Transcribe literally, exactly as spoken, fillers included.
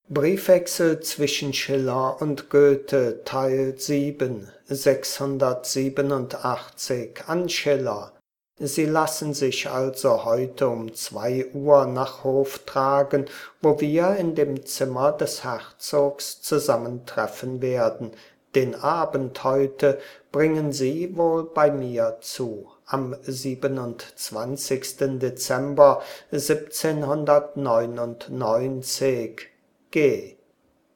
Briefwechsel zwischen Schiller und Goethe, Teil sieben, sechshundertsiebenundachtzig an Schiller. Sie lassen sich also heute um zwei Uhr nach Hof tragen, wo wir in dem Zimmer des Herzogs zusammentreffen werden. Den Abend heute bringen Sie wohl bei mir zu. Am siebenundzwanzigsten Dezember siebzehnhundertneunundneunzig. G